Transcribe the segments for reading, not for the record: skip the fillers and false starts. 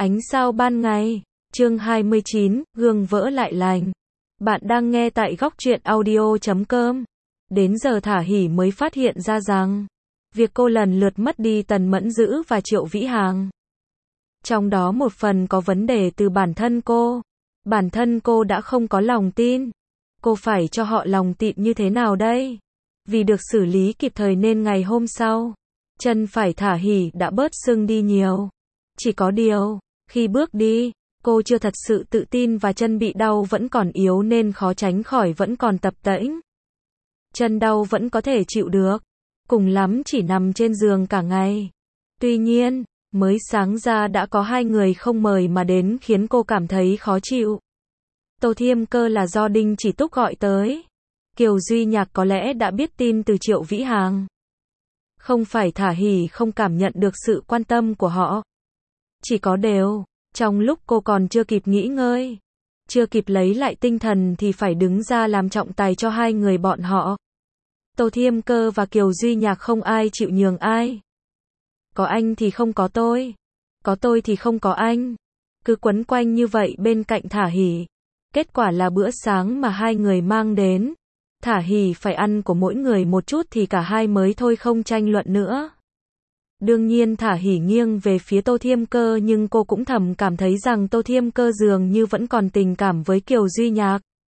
Ánh sao ban ngày. Chương 29, gương vỡ lại lành. Bạn đang nghe tại góc truyện audio.com. Đến giờ Thả Hỉ mới phát hiện ra rằng việc cô lần lượt mất đi Tần Mẫn Dữ và Triệu Vĩ Hàng. Trong đó một phần có vấn đề từ bản thân cô. Bản thân cô đã không có lòng tin. Cô phải cho họ lòng tin như thế nào đây? Vì được xử lý kịp thời nên ngày hôm sau, chân phải Thả Hỉ đã bớt sưng đi nhiều. Chỉ có điều, khi bước đi, cô chưa thật sự tự tin và chân bị đau vẫn còn yếu nên khó tránh khỏi vẫn còn tập tễnh. Chân đau vẫn có thể chịu được, cùng lắm chỉ nằm trên giường cả ngày. Tuy nhiên, mới sáng ra đã có hai người không mời mà đến khiến cô cảm thấy khó chịu. Tô Thiêm Cơ là do Đinh Chỉ Túc gọi tới. Kiều Duy Nhạc có lẽ đã biết tin từ Triệu Vĩ Hàng. Không phải Thả Hỉ không cảm nhận được sự quan tâm của họ. Chỉ có điều, trong lúc cô còn chưa kịp nghỉ ngơi, chưa kịp lấy lại tinh thần thì phải đứng ra làm trọng tài cho hai người bọn họ. Tô Thiêm Cơ và Kiều Duy Nhạc không ai chịu nhường ai. Có anh thì không có tôi thì không có anh. Cứ quấn quanh như vậy bên cạnh Thả Hỉ. Kết quả là bữa sáng mà hai người mang đến, Thả Hỉ phải ăn của mỗi người một chút thì cả hai mới thôi không tranh luận nữa. Đương nhiên Thả Hỉ nghiêng về phía Tô Thiêm Cơ nhưng cô cũng thầm cảm thấy rằng Tô Thiêm Cơ dường như vẫn còn tình cảm với Kiều Duy Nhạc.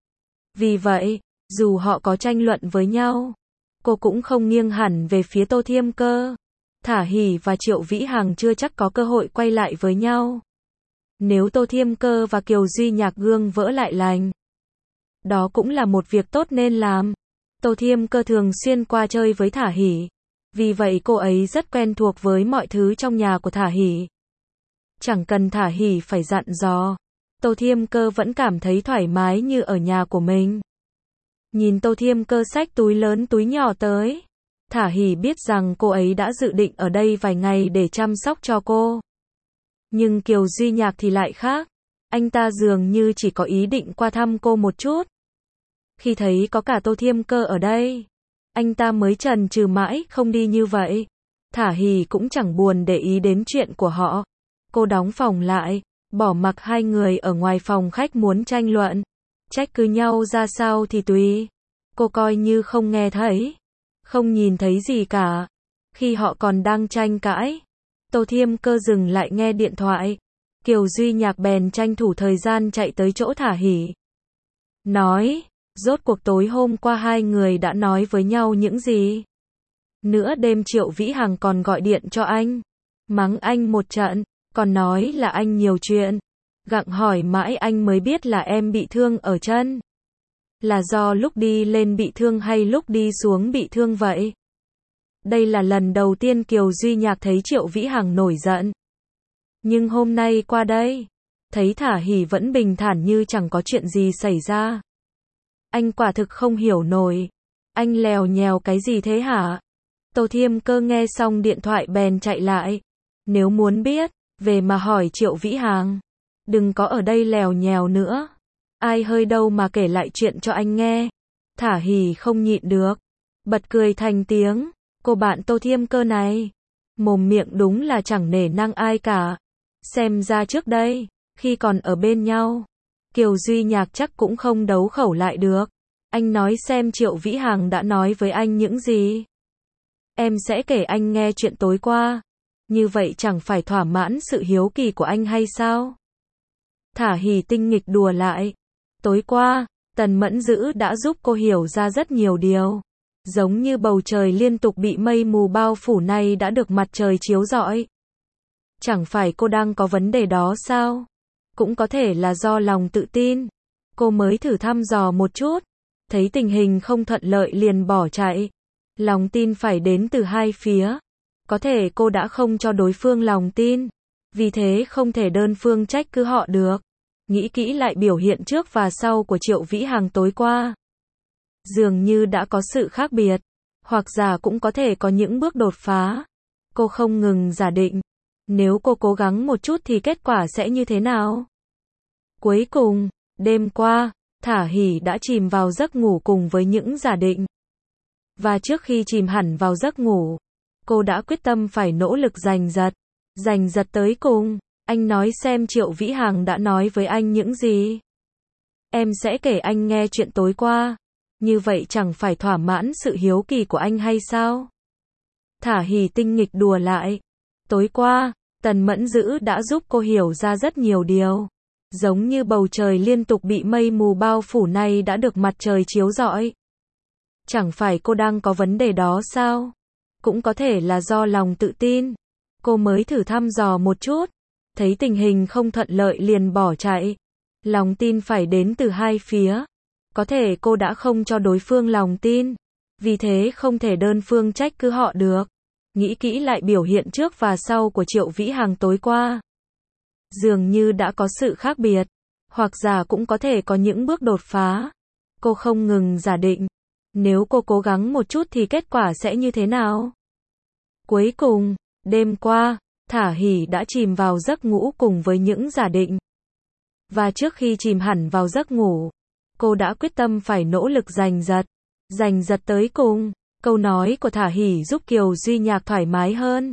Vì vậy, dù họ có tranh luận với nhau, cô cũng không nghiêng hẳn về phía Tô Thiêm Cơ. Thả Hỉ và Triệu Vĩ Hàng chưa chắc có cơ hội quay lại với nhau. Nếu Tô Thiêm Cơ và Kiều Duy Nhạc gương vỡ lại lành, đó cũng là một việc tốt nên làm. Tô Thiêm Cơ thường xuyên qua chơi với Thả Hỉ. Vì vậy cô ấy rất quen thuộc với mọi thứ trong nhà của Thả Hỉ. Chẳng cần Thả Hỉ phải dặn dò, Tô Thiêm Cơ vẫn cảm thấy thoải mái như ở nhà của mình. Nhìn Tô Thiêm Cơ xách túi lớn túi nhỏ tới, Thả Hỉ biết rằng cô ấy đã dự định ở đây vài ngày để chăm sóc cho cô. Nhưng Kiều Duy Nhạc thì lại khác. Anh ta dường như chỉ có ý định qua thăm cô một chút. Khi thấy có cả Tô Thiêm Cơ ở đây, anh ta mới chần chừ mãi không đi như vậy. Thả Hỉ cũng chẳng buồn để ý đến chuyện của họ. Cô đóng phòng lại, bỏ mặc hai người ở ngoài phòng khách muốn tranh luận, trách cứ nhau ra sao thì tùy. Cô coi như không nghe thấy, không nhìn thấy gì cả. Khi họ còn đang tranh cãi, Tô Thiêm Cơ dừng lại nghe điện thoại. Kiều Duy Nhạc bèn tranh thủ thời gian chạy tới chỗ Thả Hỉ. Nói, rốt cuộc tối hôm qua hai người đã nói với nhau những gì? Nửa đêm Triệu Vĩ Hàng còn gọi điện cho anh, mắng anh một trận, còn nói là anh nhiều chuyện. Gặng hỏi mãi anh mới biết là em bị thương ở chân. Là do lúc đi lên bị thương hay lúc đi xuống bị thương vậy? Đây là lần đầu tiên Kiều Duy Nhạc thấy Triệu Vĩ Hàng nổi giận. Nhưng hôm nay qua đây, thấy Thả Hỉ vẫn bình thản như chẳng có chuyện gì xảy ra. Anh quả thực không hiểu nổi. Anh lèo nhèo cái gì thế hả? Tô Thiêm Cơ nghe xong điện thoại bèn chạy lại. Nếu muốn biết, về mà hỏi Triệu Vĩ Hàng. Đừng có ở đây lèo nhèo nữa. Ai hơi đâu mà kể lại chuyện cho anh nghe. Thả Hỉ không nhịn được, bật cười thành tiếng. Cô bạn Tô Thiêm Cơ này, mồm miệng đúng là chẳng nể nang ai cả. Xem ra trước đây, khi còn ở bên nhau, Kiều Duy Nhạc chắc cũng không đấu khẩu lại được. Anh nói xem Triệu Vĩ Hàng đã nói với anh những gì. Em sẽ kể anh nghe chuyện tối qua. Như vậy chẳng phải thỏa mãn sự hiếu kỳ của anh hay sao? Thả Hỉ tinh nghịch đùa lại. Tối qua, Tần Mẫn Dữ đã giúp cô hiểu ra rất nhiều điều. Giống như bầu trời liên tục bị mây mù bao phủ nay đã được mặt trời chiếu rọi. Chẳng phải cô đang có vấn đề đó sao? Cũng có thể là do lòng tự tin. Cô mới thử thăm dò một chút, thấy tình hình không thuận lợi liền bỏ chạy. Lòng tin phải đến từ hai phía. Có thể cô đã không cho đối phương lòng tin, vì thế không thể đơn phương trách cứ họ được. Nghĩ kỹ lại biểu hiện trước và sau của Triệu Vĩ Hàng tối qua, dường như đã có sự khác biệt, hoặc giả cũng có thể có những bước đột phá. Cô không ngừng giả định, nếu cô cố gắng một chút thì kết quả sẽ như thế nào? Cuối cùng, đêm qua, Thả Hỉ đã chìm vào giấc ngủ cùng với những giả định. Và trước khi chìm hẳn vào giấc ngủ, cô đã quyết tâm phải nỗ lực giành giật tới cùng. Anh nói xem Triệu Vĩ Hằng đã nói với anh những gì. Em sẽ kể anh nghe chuyện tối qua. Như vậy chẳng phải thỏa mãn sự hiếu kỳ của anh hay sao? Thả Hỉ tinh nghịch đùa lại. Tối qua, Tần Mẫn Dữ đã giúp cô hiểu ra rất nhiều điều. Giống như bầu trời liên tục bị mây mù bao phủ nay đã được mặt trời chiếu rọi. Chẳng phải cô đang có vấn đề đó sao? Cũng có thể là do lòng tự tin. Cô mới thử thăm dò một chút. Thấy tình hình không thuận lợi liền bỏ chạy. Lòng tin phải đến từ hai phía. Có thể cô đã không cho đối phương lòng tin. Vì thế không thể đơn phương trách cứ họ được. Nghĩ kỹ lại biểu hiện trước và sau của Triệu Vĩ Hằng tối qua. Dường như đã có sự khác biệt. Hoặc giả cũng có thể có những bước đột phá. Cô không ngừng giả định. Nếu cô cố gắng một chút thì kết quả sẽ như thế nào? Cuối cùng, đêm qua, Thả Hỉ đã chìm vào giấc ngủ cùng với những giả định. Và trước khi chìm hẳn vào giấc ngủ, cô đã quyết tâm phải nỗ lực giành giật tới cùng. Câu nói của Thả Hỉ giúp Kiều Duy Nhạc thoải mái hơn.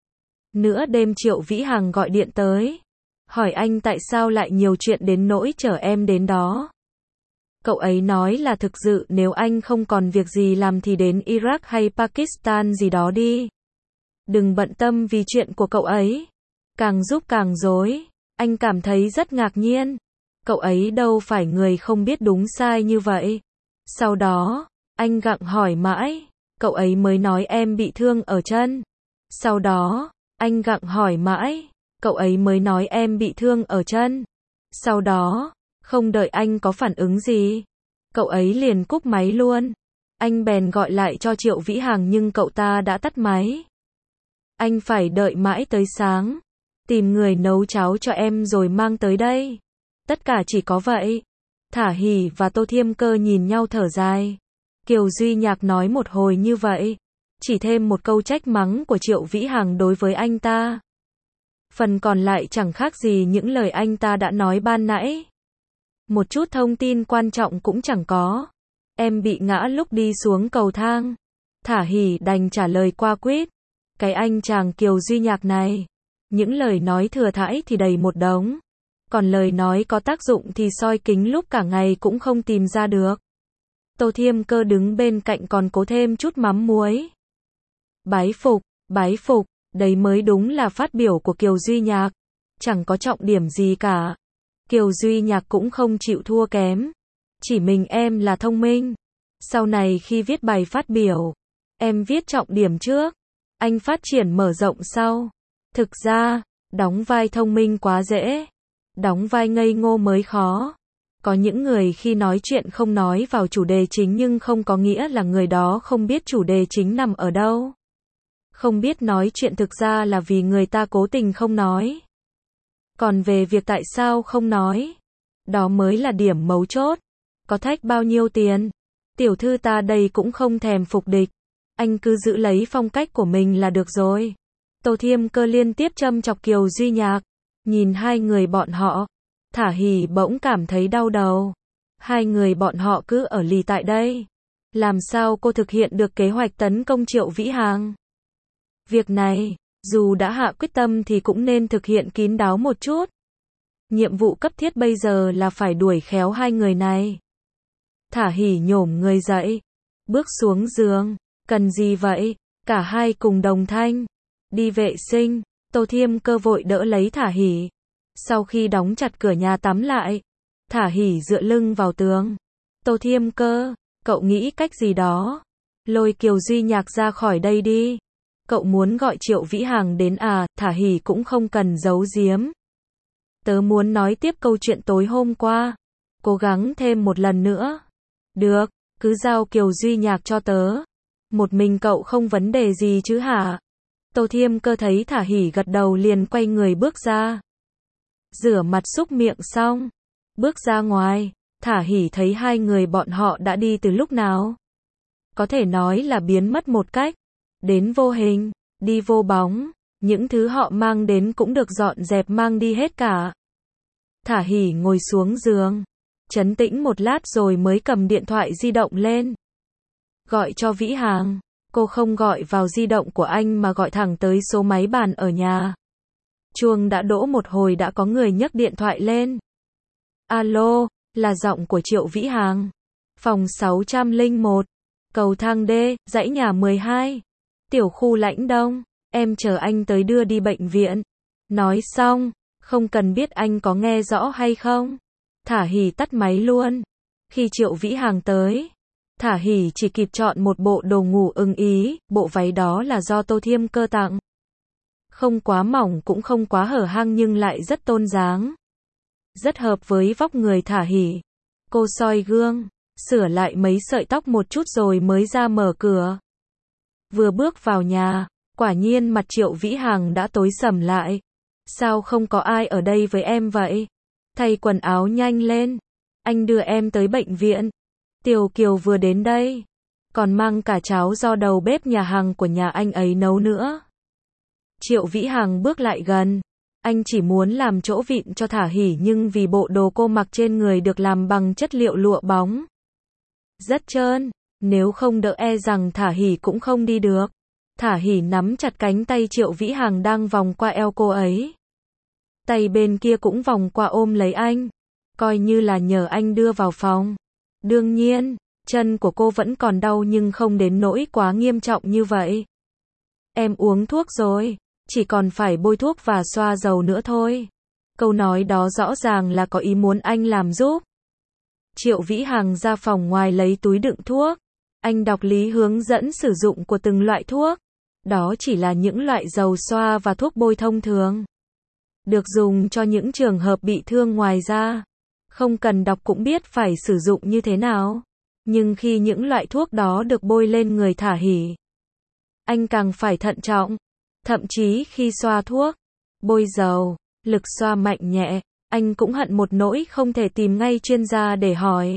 Nửa đêm Triệu Vĩ Hằng gọi điện tới. Hỏi anh tại sao lại nhiều chuyện đến nỗi chở em đến đó. Cậu ấy nói là thực sự nếu anh không còn việc gì làm thì đến Iraq hay Pakistan gì đó đi. Đừng bận tâm vì chuyện của cậu ấy. Càng giúp càng rối. Anh cảm thấy rất ngạc nhiên. Cậu ấy đâu phải người không biết đúng sai như vậy. Sau đó, anh gặng hỏi mãi. Cậu ấy mới nói em bị thương ở chân. Sau đó, anh gặng hỏi mãi. Cậu ấy mới nói em bị thương ở chân. Sau đó, không đợi anh có phản ứng gì, cậu ấy liền cúp máy luôn. Anh bèn gọi lại cho Triệu Vĩ Hằng nhưng cậu ta đã tắt máy. Anh phải đợi mãi tới sáng. Tìm người nấu cháo cho em rồi mang tới đây. Tất cả chỉ có vậy. Thả Hỉ và Tô Thiêm Cơ nhìn nhau thở dài. Kiều Duy Nhạc nói một hồi như vậy. Chỉ thêm một câu trách mắng của Triệu Vĩ Hằng đối với anh ta. Phần còn lại chẳng khác gì những lời anh ta đã nói ban nãy. Một chút thông tin quan trọng cũng chẳng có. Em bị ngã lúc đi xuống cầu thang. Thả Hỉ đành trả lời qua quýt. Cái anh chàng Kiều Duy Nhạc này. Những lời nói thừa thãi thì đầy một đống. Còn lời nói có tác dụng thì soi kính lúc cả ngày cũng không tìm ra được. Tô Thiêm Cơ đứng bên cạnh còn cố thêm chút mắm muối. Bái phục, đấy mới đúng là phát biểu của Kiều Duy Nhạc. Chẳng có trọng điểm gì cả. Kiều Duy Nhạc cũng không chịu thua kém. Chỉ mình em là thông minh. Sau này khi viết bài phát biểu, em viết trọng điểm trước. Anh phát triển mở rộng sau. Thực ra, đóng vai thông minh quá dễ. Đóng vai ngây ngô mới khó. Có những người khi nói chuyện không nói vào chủ đề chính nhưng không có nghĩa là người đó không biết chủ đề chính nằm ở đâu. Không biết nói chuyện thực ra là vì người ta cố tình không nói. Còn về việc tại sao không nói, đó mới là điểm mấu chốt. Có thách bao nhiêu tiền, tiểu thư ta đây cũng không thèm phục địch. Anh cứ giữ lấy phong cách của mình là được rồi. Tô Thiêm Cơ liên tiếp châm chọc Kiều Duy Nhạc. Nhìn hai người bọn họ, Thả Hỉ bỗng cảm thấy đau đầu. Hai người bọn họ cứ ở lì tại đây. Làm sao cô thực hiện được kế hoạch tấn công Triệu Vĩ Hằng? Việc này, dù đã hạ quyết tâm thì cũng nên thực hiện kín đáo một chút. Nhiệm vụ cấp thiết bây giờ là phải đuổi khéo hai người này. Thả Hỉ nhổm người dậy, bước xuống giường. Cần gì vậy? Cả hai cùng đồng thanh. Đi vệ sinh. Tô Thiêm Cơ vội đỡ lấy Thả Hỉ. Sau khi đóng chặt cửa nhà tắm lại, Thả Hỉ dựa lưng vào tường. Tô Thiêm Cơ, cậu nghĩ cách gì đó. Lôi Kiều Duy Nhạc ra khỏi đây đi. Cậu muốn gọi Triệu Vĩ Hằng đến à? Thả Hỉ cũng không cần giấu giếm. Tớ muốn nói tiếp câu chuyện tối hôm qua. Cố gắng thêm một lần nữa. Được, cứ giao Kiều Duy Nhạc cho tớ. Một mình cậu không vấn đề gì chứ hả? Tô Thiêm Cơ thấy Thả Hỉ gật đầu liền quay người bước ra. Rửa mặt súc miệng xong, bước ra ngoài. Thả Hỉ thấy hai người bọn họ đã đi từ lúc nào. Có thể nói là biến mất một cách đến vô hình, đi vô bóng. Những thứ họ mang đến cũng được dọn dẹp mang đi hết cả. Thả Hỉ ngồi xuống giường, trấn tĩnh một lát rồi mới cầm điện thoại di động lên. Gọi cho Vĩ Hằng. Cô không gọi vào di động của anh mà gọi thẳng tới số máy bàn ở nhà. Chuông đã đỗ một hồi đã có người nhấc điện thoại lên. Alo, là giọng của Triệu Vĩ Hàng. Phòng 601, cầu thang D, dãy nhà 12, tiểu khu Lãnh Đông, em chờ anh tới đưa đi bệnh viện. Nói xong, không cần biết anh có nghe rõ hay không. Thả Hỉ tắt máy luôn. Khi Triệu Vĩ Hàng tới, Thả Hỉ chỉ kịp chọn một bộ đồ ngủ ưng ý, bộ váy đó là do Tô Thiêm Cơ tặng. Không quá mỏng cũng không quá hở hang nhưng lại rất tôn dáng. Rất hợp với vóc người Thả Hỉ. Cô soi gương, sửa lại mấy sợi tóc một chút rồi mới ra mở cửa. Vừa bước vào nhà, quả nhiên mặt Triệu Vĩ Hàng đã tối sầm lại. Sao không có ai ở đây với em vậy? Thay quần áo nhanh lên. Anh đưa em tới bệnh viện. Tiểu Kiều vừa đến đây. Còn mang cả cháo do đầu bếp nhà hàng của nhà anh ấy nấu nữa. Triệu Vĩ Hàng bước lại gần. Anh chỉ muốn làm chỗ vịn cho Thả Hỉ nhưng vì bộ đồ cô mặc trên người được làm bằng chất liệu lụa bóng. Rất trơn, nếu không đỡ e rằng Thả Hỉ cũng không đi được. Thả Hỉ nắm chặt cánh tay Triệu Vĩ Hàng đang vòng qua eo cô ấy. Tay bên kia cũng vòng qua ôm lấy anh. Coi như là nhờ anh đưa vào phòng. Đương nhiên, chân của cô vẫn còn đau nhưng không đến nỗi quá nghiêm trọng như vậy. Em uống thuốc rồi, chỉ còn phải bôi thuốc và xoa dầu nữa thôi. Câu nói đó rõ ràng là có ý muốn anh làm giúp. Triệu Vĩ Hàng ra phòng ngoài lấy túi đựng thuốc. Anh đọc lý hướng dẫn sử dụng của từng loại thuốc. Đó chỉ là những loại dầu xoa và thuốc bôi thông thường. Được dùng cho những trường hợp bị thương ngoài da. Không cần đọc cũng biết phải sử dụng như thế nào. Nhưng khi những loại thuốc đó được bôi lên người Thả Hỉ, anh càng phải thận trọng. Thậm chí khi xoa thuốc, bôi dầu, lực xoa mạnh nhẹ, anh cũng hận một nỗi không thể tìm ngay chuyên gia để hỏi.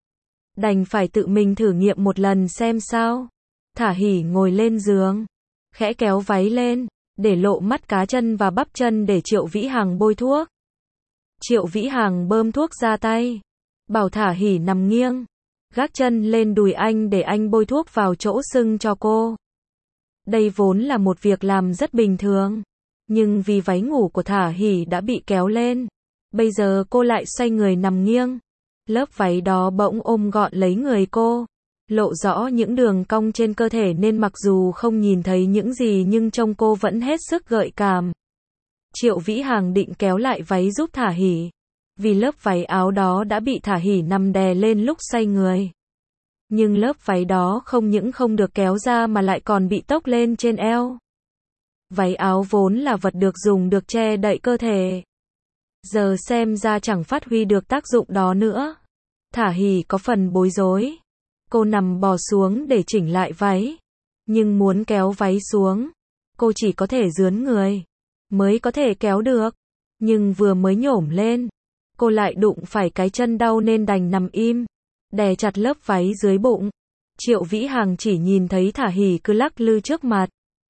Đành phải tự mình thử nghiệm một lần xem sao. Thả Hỉ ngồi lên giường, khẽ kéo váy lên, để lộ mắt cá chân và bắp chân để Triệu Vĩ Hàng bôi thuốc. Triệu Vĩ Hàng bơm thuốc ra tay, bảo Thả Hỉ nằm nghiêng, gác chân lên đùi anh để anh bôi thuốc vào chỗ sưng cho cô. Đây vốn là một việc làm rất bình thường, nhưng vì váy ngủ của Thả Hỉ đã bị kéo lên, bây giờ cô lại xoay người nằm nghiêng. Lớp váy đó bỗng ôm gọn lấy người cô, lộ rõ những đường cong trên cơ thể nên mặc dù không nhìn thấy những gì nhưng trông cô vẫn hết sức gợi cảm. Triệu Vĩ Hàng định kéo lại váy giúp Thả Hỉ, vì lớp váy áo đó đã bị Thả Hỉ nằm đè lên lúc xoay người. Nhưng lớp váy đó không những không được kéo ra mà lại còn bị tốc lên trên eo. Váy áo vốn là vật được dùng được che đậy cơ thể. Giờ xem ra chẳng phát huy được tác dụng đó nữa. Thả Hỉ có phần bối rối. Cô nằm bò xuống để chỉnh lại váy. Nhưng muốn kéo váy xuống, cô chỉ có thể dướn người mới có thể kéo được. Nhưng vừa mới nhổm lên, cô lại đụng phải cái chân đau nên đành nằm im, đè chặt lớp váy dưới bụng. Triệu Vĩ Hàng chỉ nhìn thấy Thả Hỉ cứ lắc lư trước mặt.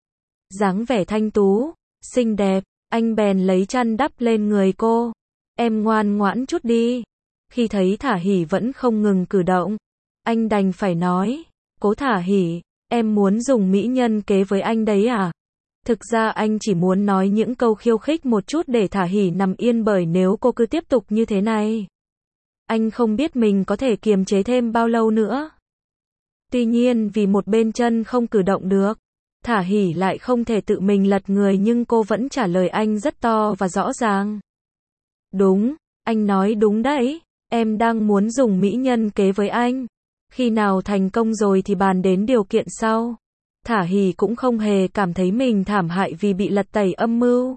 Dáng vẻ thanh tú, xinh đẹp, anh bèn lấy chăn đắp lên người cô. Em ngoan ngoãn chút đi. Khi thấy Thả Hỉ vẫn không ngừng cử động, anh đành phải nói, cố Thả Hỉ, em muốn dùng mỹ nhân kế với anh đấy à? Thực ra anh chỉ muốn nói những câu khiêu khích một chút để Thả Hỉ nằm yên bởi nếu cô cứ tiếp tục như thế này, anh không biết mình có thể kiềm chế thêm bao lâu nữa. Tuy nhiên vì một bên chân không cử động được, Thả Hỉ lại không thể tự mình lật người nhưng cô vẫn trả lời anh rất to và rõ ràng. Đúng, anh nói đúng đấy, em đang muốn dùng mỹ nhân kế với anh. Khi nào thành công rồi thì bàn đến điều kiện sau. Thả Hỉ cũng không hề cảm thấy mình thảm hại vì bị lật tẩy âm mưu.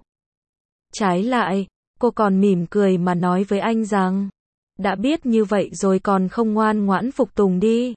Trái lại, cô còn mỉm cười mà nói với anh rằng, đã biết như vậy rồi còn không ngoan ngoãn phục tùng đi.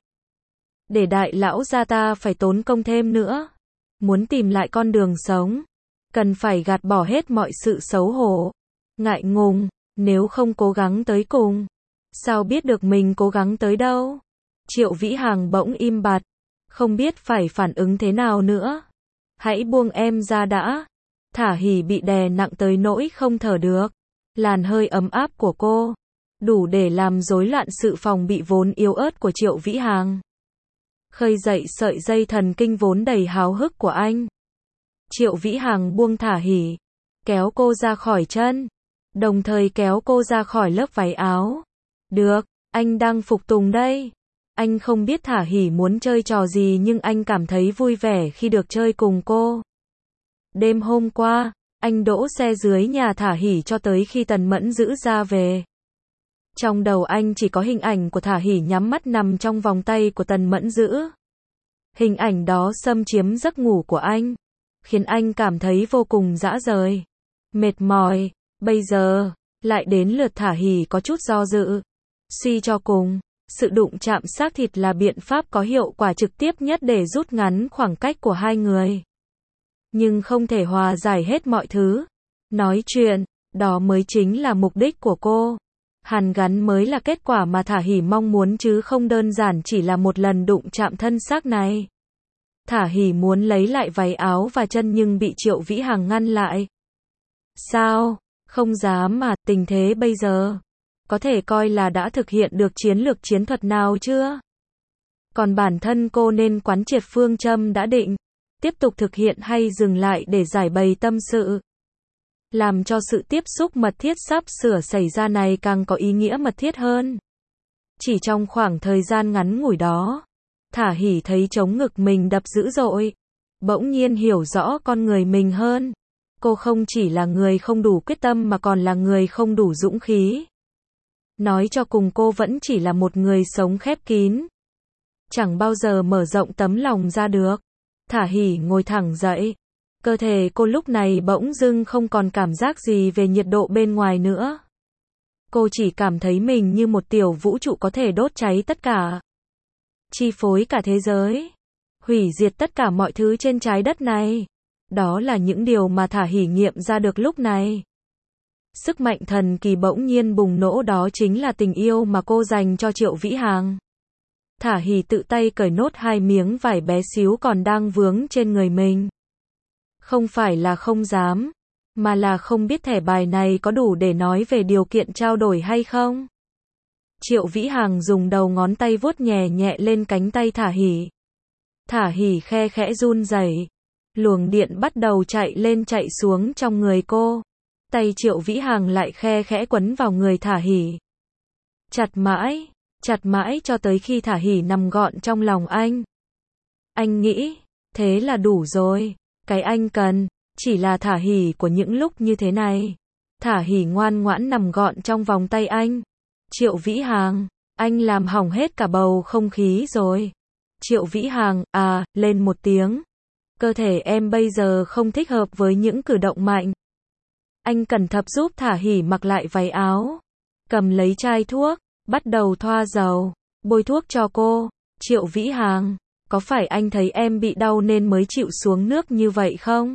Để đại lão gia ta phải tốn công thêm nữa. Muốn tìm lại con đường sống, cần phải gạt bỏ hết mọi sự xấu hổ, ngại ngùng, nếu không cố gắng tới cùng, sao biết được mình cố gắng tới đâu. Triệu Vĩ Hàng bỗng im bặt, không biết phải phản ứng thế nào nữa. Hãy buông em ra đã. Thả Hỉ bị đè nặng tới nỗi không thở được. Làn hơi ấm áp của cô, đủ để làm rối loạn sự phòng bị vốn yếu ớt của Triệu Vĩ Hàng. Khơi dậy sợi dây thần kinh vốn đầy háo hức của anh. Triệu Vĩ Hàng buông Thả Hỉ, kéo cô ra khỏi chân, đồng thời kéo cô ra khỏi lớp váy áo. Được, anh đang phục tùng đây. Anh không biết Thả Hỉ muốn chơi trò gì nhưng anh cảm thấy vui vẻ khi được chơi cùng cô. Đêm hôm qua, anh đỗ xe dưới nhà Thả Hỉ cho tới khi Tần Mẫn Dữ ra về. Trong đầu anh chỉ có hình ảnh của Thả Hỉ nhắm mắt nằm trong vòng tay của Tần Mẫn Dữ. Hình ảnh đó xâm chiếm giấc ngủ của anh, khiến anh cảm thấy vô cùng rã rời, mệt mỏi. Bây giờ, lại đến lượt Thả Hỉ có chút do dự. Suy cho cùng, sự đụng chạm xác thịt là biện pháp có hiệu quả trực tiếp nhất để rút ngắn khoảng cách của hai người. Nhưng không thể hòa giải hết mọi thứ. Nói chuyện, đó mới chính là mục đích của cô. Hàn gắn mới là kết quả mà Thả Hỉ mong muốn chứ không đơn giản chỉ là một lần đụng chạm thân xác này. Thả Hỉ muốn lấy lại váy áo và chân nhưng bị Triệu Vĩ Hằng ngăn lại. Sao? Không dám mà, tình thế bây giờ có thể coi là đã thực hiện được chiến lược chiến thuật nào chưa? Còn bản thân cô nên quán triệt phương châm đã định, tiếp tục thực hiện hay dừng lại để giải bày tâm sự. Làm cho sự tiếp xúc mật thiết sắp sửa xảy ra này càng có ý nghĩa mật thiết hơn. Chỉ trong khoảng thời gian ngắn ngủi đó, Thả Hỉ thấy trống ngực mình đập dữ dội. Bỗng nhiên hiểu rõ con người mình hơn. Cô không chỉ là người không đủ quyết tâm mà còn là người không đủ dũng khí. Nói cho cùng cô vẫn chỉ là một người sống khép kín. Chẳng bao giờ mở rộng tấm lòng ra được. Thả Hỉ ngồi thẳng dậy. Cơ thể cô lúc này bỗng dưng không còn cảm giác gì về nhiệt độ bên ngoài nữa. Cô chỉ cảm thấy mình như một tiểu vũ trụ có thể đốt cháy tất cả. Chi phối cả thế giới. Hủy diệt tất cả mọi thứ trên trái đất này. Đó là những điều mà Thả Hỉ nghiệm ra được lúc này. Sức mạnh thần kỳ bỗng nhiên bùng nổ đó chính là tình yêu mà cô dành cho Triệu Vĩ Hằng. Thả Hỉ tự tay cởi nốt 2 miếng vải bé xíu còn đang vướng trên người mình. Không phải là không dám, mà là không biết thẻ bài này có đủ để nói về điều kiện trao đổi hay không. Triệu Vĩ Hằng dùng đầu ngón tay vuốt nhẹ nhẹ lên cánh tay Thả Hỉ. Thả Hỉ khe khẽ run rẩy. Luồng điện bắt đầu chạy lên chạy xuống trong người cô. Tay Triệu Vĩ Hằng lại khe khẽ quấn vào người Thả Hỉ. Chặt mãi cho tới khi Thả Hỉ nằm gọn trong lòng anh. Anh nghĩ, thế là đủ rồi. Cái anh cần, chỉ là Thả Hỉ của những lúc như thế này. Thả Hỉ ngoan ngoãn nằm gọn trong vòng tay anh. Triệu Vĩ Hằng, anh làm hỏng hết cả bầu không khí rồi. Triệu Vĩ Hằng, lên một tiếng. Cơ thể em bây giờ không thích hợp với những cử động mạnh. Anh cẩn thận giúp Thả Hỉ mặc lại váy áo. Cầm lấy chai thuốc, bắt đầu thoa dầu, bôi thuốc cho cô. Triệu Vĩ Hằng, có phải anh thấy em bị đau nên mới chịu xuống nước như vậy không?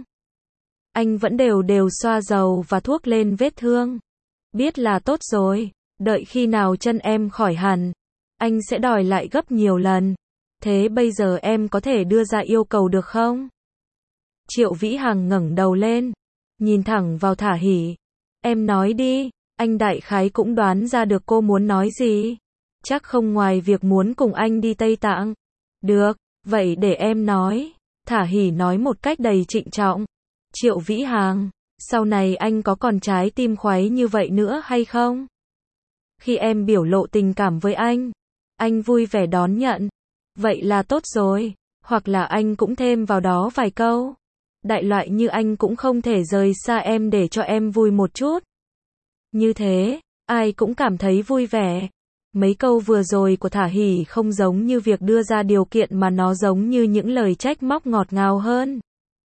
Anh vẫn đều xoa dầu và thuốc lên vết thương. Biết là tốt rồi, đợi khi nào chân em khỏi hẳn, anh sẽ đòi lại gấp nhiều lần. Thế bây giờ em có thể đưa ra yêu cầu được không? Triệu Vĩ Hằng ngẩng đầu lên, nhìn thẳng vào Thả Hỉ. Em nói đi, anh đại khái cũng đoán ra được cô muốn nói gì. Chắc không ngoài việc muốn cùng anh đi Tây Tạng. Được, vậy để em nói. Thả Hỉ nói một cách đầy trịnh trọng. Triệu Vĩ Hằng, sau này anh có còn trái tim khoáy như vậy nữa hay không? Khi em biểu lộ tình cảm với anh vui vẻ đón nhận. Vậy là tốt rồi, hoặc là anh cũng thêm vào đó vài câu. Đại loại như anh cũng không thể rời xa em để cho em vui một chút. Như thế, ai cũng cảm thấy vui vẻ. Mấy câu vừa rồi của Thả Hỉ không giống như việc đưa ra điều kiện mà nó giống như những lời trách móc ngọt ngào hơn.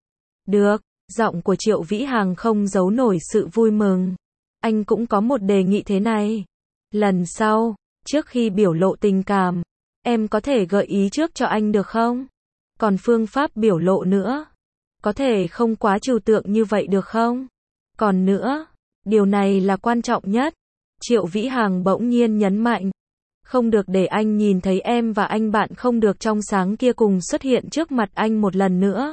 Được, giọng của Triệu Vĩ Hằng không giấu nổi sự vui mừng. Anh cũng có một đề nghị thế này. Lần sau, trước khi biểu lộ tình cảm, em có thể gợi ý trước cho anh được không? Còn phương pháp biểu lộ nữa, có thể không quá trừu tượng như vậy được không? Còn nữa, điều này là quan trọng nhất. Triệu Vĩ Hằng bỗng nhiên nhấn mạnh. Không được để anh nhìn thấy em và anh bạn không được trong sáng kia cùng xuất hiện trước mặt anh một lần nữa.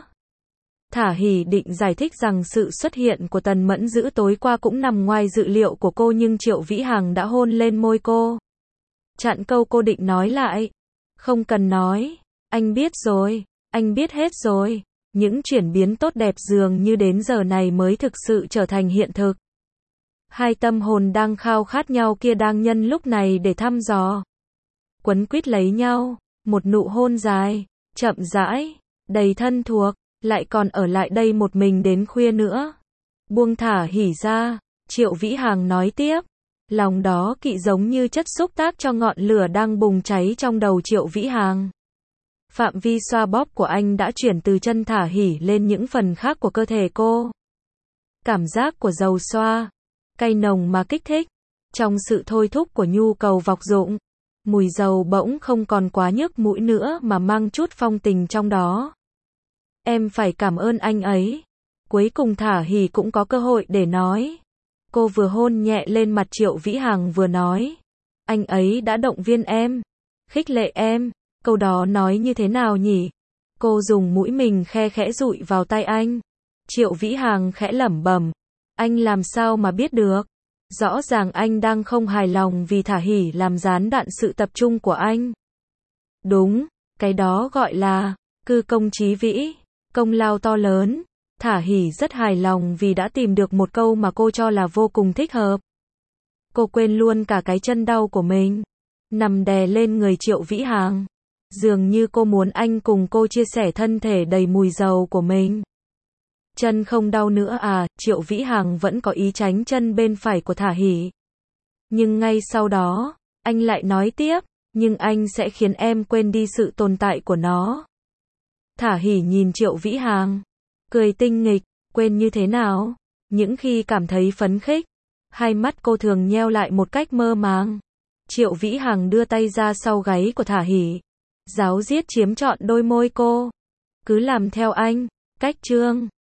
Thả Hỉ định giải thích rằng sự xuất hiện của Tần Mẫn Dữ tối qua cũng nằm ngoài dự liệu của cô nhưng Triệu Vĩ Hằng đã hôn lên môi cô. Chặn câu cô định nói lại. Không cần nói, anh biết rồi, anh biết hết rồi. Những chuyển biến tốt đẹp dường như đến giờ này mới thực sự trở thành hiện thực. Hai tâm hồn đang khao khát nhau kia đang nhân lúc này để thăm dò. Quấn quýt lấy nhau, một nụ hôn dài, chậm rãi, đầy thân thuộc, lại còn ở lại đây một mình đến khuya nữa. Buông thả hỉ ra, Triệu Vĩ Hàng nói tiếp. Lòng đó kỵ giống như chất xúc tác cho ngọn lửa đang bùng cháy trong đầu Triệu Vĩ Hàng. Phạm vi xoa bóp của anh đã chuyển từ chân thả hỉ lên những phần khác của cơ thể cô. Cảm giác của dầu xoa, cay nồng mà kích thích. Trong sự thôi thúc của nhu cầu vọc dụng, mùi dầu bỗng không còn quá nhức mũi nữa mà mang chút phong tình trong đó. Em phải cảm ơn anh ấy. Cuối cùng thả hỉ cũng có cơ hội để nói. Cô vừa hôn nhẹ lên mặt Triệu Vĩ Hàng vừa nói. Anh ấy đã động viên em, khích lệ em. Câu đó nói như thế nào nhỉ? Cô dùng mũi mình khe khẽ dụi vào tay anh. Triệu Vĩ Hàng khẽ lẩm bẩm. Anh làm sao mà biết được? Rõ ràng anh đang không hài lòng vì thả hỉ làm gián đoạn sự tập trung của anh. Đúng, cái đó gọi là cư công trí vĩ, công lao to lớn. Thả hỉ rất hài lòng vì đã tìm được một câu mà cô cho là vô cùng thích hợp. Cô quên luôn cả cái chân đau của mình, nằm đè lên người Triệu Vĩ Hàng. Dường như cô muốn anh cùng cô chia sẻ thân thể đầy mùi dầu của mình. Chân không đau nữa à? Triệu Vĩ Hàng vẫn có ý tránh chân bên phải của thả hỉ. Nhưng ngay sau đó, anh lại nói tiếp, nhưng anh sẽ khiến em quên đi sự tồn tại của nó. Thả hỉ nhìn Triệu Vĩ Hàng, cười tinh nghịch, quên như thế nào? Những khi cảm thấy phấn khích, hai mắt cô thường nheo lại một cách mơ màng. Triệu Vĩ Hàng đưa tay ra sau gáy của thả hỉ, ráo riết chiếm trọn đôi môi cô. Cứ làm theo anh, cách chương.